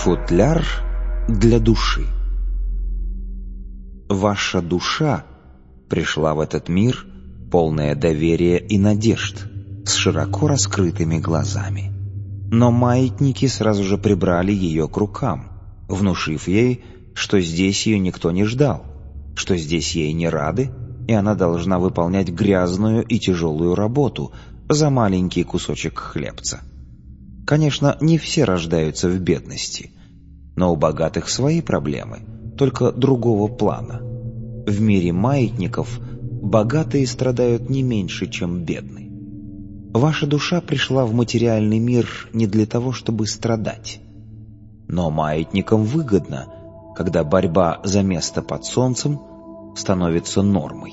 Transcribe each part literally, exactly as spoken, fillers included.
Футляр для души. Ваша душа пришла в этот мир, полная доверия и надежд, с широко раскрытыми глазами. Но маятники сразу же прибрали ее к рукам, внушив ей, что здесь ее никто не ждал, что здесь ей не рады, и она должна выполнять грязную и тяжелую работу за маленький кусочек хлебца. Конечно, не все рождаются в бедности, но у богатых свои проблемы, только другого плана. В мире маятников богатые страдают не меньше, чем бедные. Ваша душа пришла в материальный мир не для того, чтобы страдать. Но маятникам выгодно, когда борьба за место под солнцем становится нормой.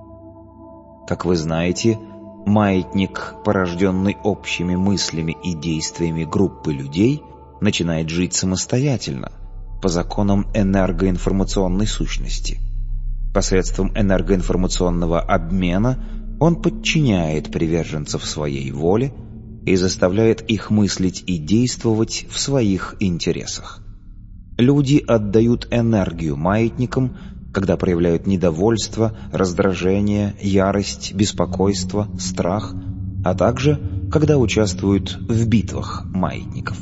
Как вы знаете, маятник, порожденный общими мыслями и действиями группы людей, начинает жить самостоятельно, по законам энергоинформационной сущности. Посредством энергоинформационного обмена он подчиняет приверженцев своей воле и заставляет их мыслить и действовать в своих интересах. Люди отдают энергию маятникам, когда проявляют недовольство, раздражение, ярость, беспокойство, страх, а также когда участвуют в битвах маятников.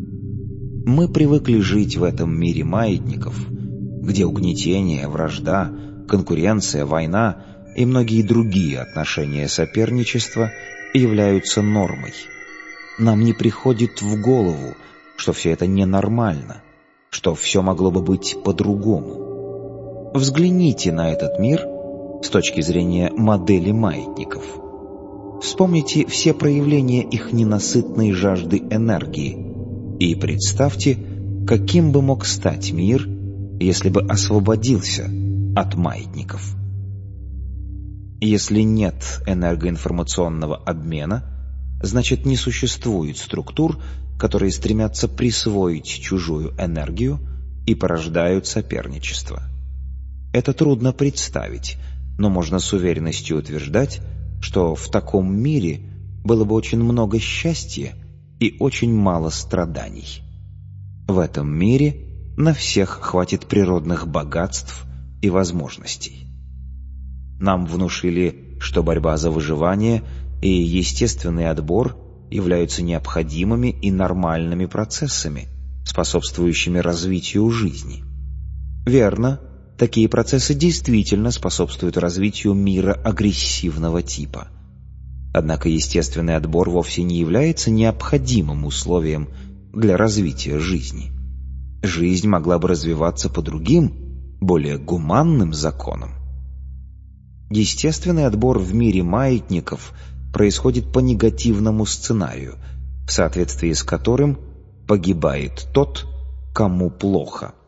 Мы привыкли жить в этом мире маятников, где угнетение, вражда, конкуренция, война и многие другие отношения соперничества являются нормой. Нам не приходит в голову, что все это ненормально, что все могло бы быть по-другому. Взгляните на этот мир с точки зрения модели маятников. Вспомните все проявления их ненасытной жажды энергии и представьте, каким бы мог стать мир, если бы освободился от маятников. Если нет энергоинформационного обмена, значит, не существует структур, которые стремятся присвоить чужую энергию и порождают соперничество. Это трудно представить, но можно с уверенностью утверждать, что в таком мире было бы очень много счастья и очень мало страданий. В этом мире на всех хватит природных богатств и возможностей. Нам внушили, что борьба за выживание и естественный отбор являются необходимыми и нормальными процессами, способствующими развитию жизни. Верно, такие процессы действительно способствуют развитию мира агрессивного типа. Однако естественный отбор вовсе не является необходимым условием для развития жизни. Жизнь могла бы развиваться по другим, более гуманным законам. Естественный отбор в мире маятников происходит по негативному сценарию, в соответствии с которым погибает тот, кому плохо.